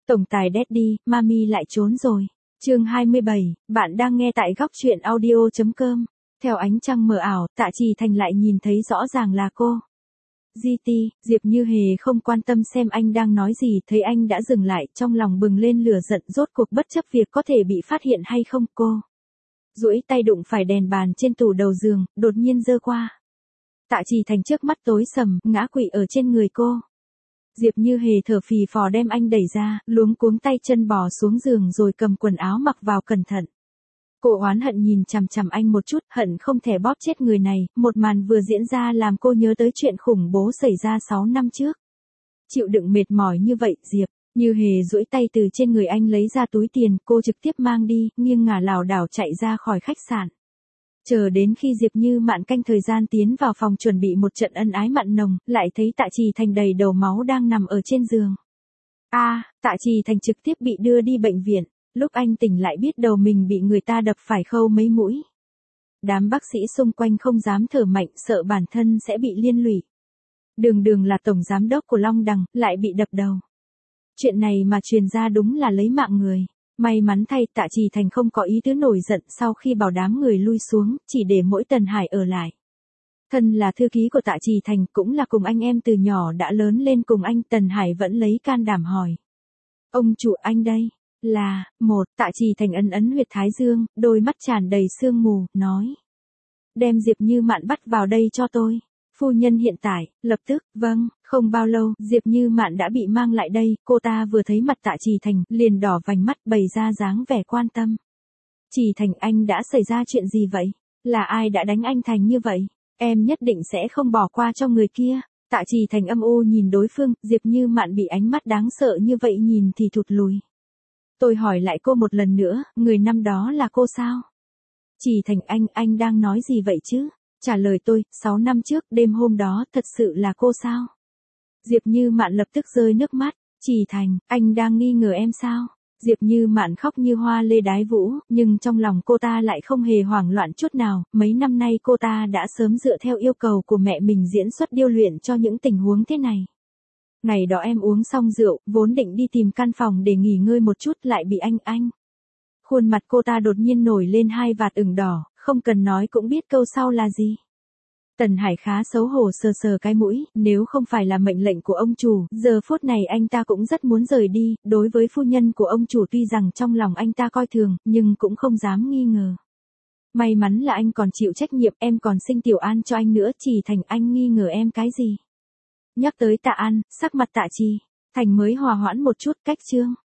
Tổng tài Daddy, Mami lại trốn rồi. Chương 27, bạn đang nghe tại góc truyện audio.com. Theo ánh trăng mờ ảo, Tạ Trì Thành lại nhìn thấy rõ ràng là cô. GT, Diệp Như Hề không quan tâm xem anh đang nói gì, thấy anh đã dừng lại, trong lòng bừng lên lửa giận, rốt cuộc bất chấp việc có thể bị phát hiện hay không, cô duỗi tay đụng phải đèn bàn trên tủ đầu giường, đột nhiên giơ qua. Tạ Trì Thành trước mắt tối sầm, ngã quỵ ở trên người cô. Diệp Như Hề thở phì phò đem anh đẩy ra, luống cuống tay chân bò xuống giường rồi cầm quần áo mặc vào cẩn thận. Cô oán hận nhìn chằm chằm anh một chút, hận không thể bóp chết người này, một màn vừa diễn ra làm cô nhớ tới chuyện khủng bố xảy ra 6 năm trước. Chịu đựng mệt mỏi như vậy, Diệp Như Hề duỗi tay từ trên người anh lấy ra túi tiền, cô trực tiếp mang đi, nghiêng ngả lảo đảo chạy ra khỏi khách sạn. Chờ đến khi Diệp Như Mạn canh thời gian tiến vào phòng chuẩn bị một trận ân ái mặn nồng, lại thấy Tạ Trì Thành đầy đầu máu đang nằm ở trên giường. Tạ Trì Thành trực tiếp bị đưa đi bệnh viện. Lúc anh tỉnh lại biết đầu mình bị người ta đập phải khâu mấy mũi. Đám bác sĩ xung quanh không dám thở mạnh, sợ bản thân sẽ bị liên lụy. Đường là tổng giám đốc của Long Đằng, lại bị đập đầu. Chuyện này mà truyền ra đúng là lấy mạng người. May mắn thay, Tạ Trì Thành không có ý tứ nổi giận sau khi bảo đám người lui xuống, chỉ để mỗi Tần Hải ở lại. Thân là thư ký của Tạ Trì Thành, cũng là cùng anh em từ nhỏ đã lớn lên cùng anh, Tần Hải vẫn lấy can đảm hỏi. Ông chủ, anh đây là Tạ Trì Thành ấn huyệt thái dương, đôi mắt tràn đầy sương mù, nói. Đem Diệp Như Mạn bắt vào đây cho tôi. Phu nhân hiện tại, lập tức, vâng. Không bao lâu, Diệp Như Mạn đã bị mang lại đây, cô ta vừa thấy mặt Tạ Trì Thành, liền đỏ vành mắt, bày ra dáng vẻ quan tâm. Trì Thành, anh đã xảy ra chuyện gì vậy? Là ai đã đánh anh thành như vậy? Em nhất định sẽ không bỏ qua cho người kia. Tạ Trì Thành âm u nhìn đối phương, Diệp Như Mạn bị ánh mắt đáng sợ như vậy nhìn thì thụt lùi. Tôi hỏi lại cô một lần nữa, người năm đó là cô sao? Trì Thành, anh đang nói gì vậy chứ? Trả lời tôi, 6 năm trước, đêm hôm đó, thật sự là cô sao? Diệp Như Mạn lập tức rơi nước mắt. Trì Thành, anh đang nghi ngờ em sao? Diệp Như Mạn khóc như hoa lê đái vũ, nhưng trong lòng cô ta lại không hề hoảng loạn chút nào. Mấy năm nay cô ta đã sớm dựa theo yêu cầu của mẹ mình diễn xuất điêu luyện cho những tình huống thế này. Ngày đó em uống xong rượu, vốn định đi tìm căn phòng để nghỉ ngơi một chút, lại bị anh. Khuôn mặt cô ta đột nhiên nổi lên hai vạt ửng đỏ, không cần nói cũng biết câu sau là gì. Tần Hải khá xấu hổ sờ cái mũi, nếu không phải là mệnh lệnh của ông chủ, giờ phút này anh ta cũng rất muốn rời đi, đối với phu nhân của ông chủ tuy rằng trong lòng anh ta coi thường, nhưng cũng không dám nghi ngờ. May mắn là anh còn chịu trách nhiệm, em còn sinh Tiểu An cho anh nữa. Trì Thành, anh nghi ngờ em cái gì? Nhắc tới Tạ An, sắc mặt Tạ Trì Thành mới hòa hoãn một chút. Cách chương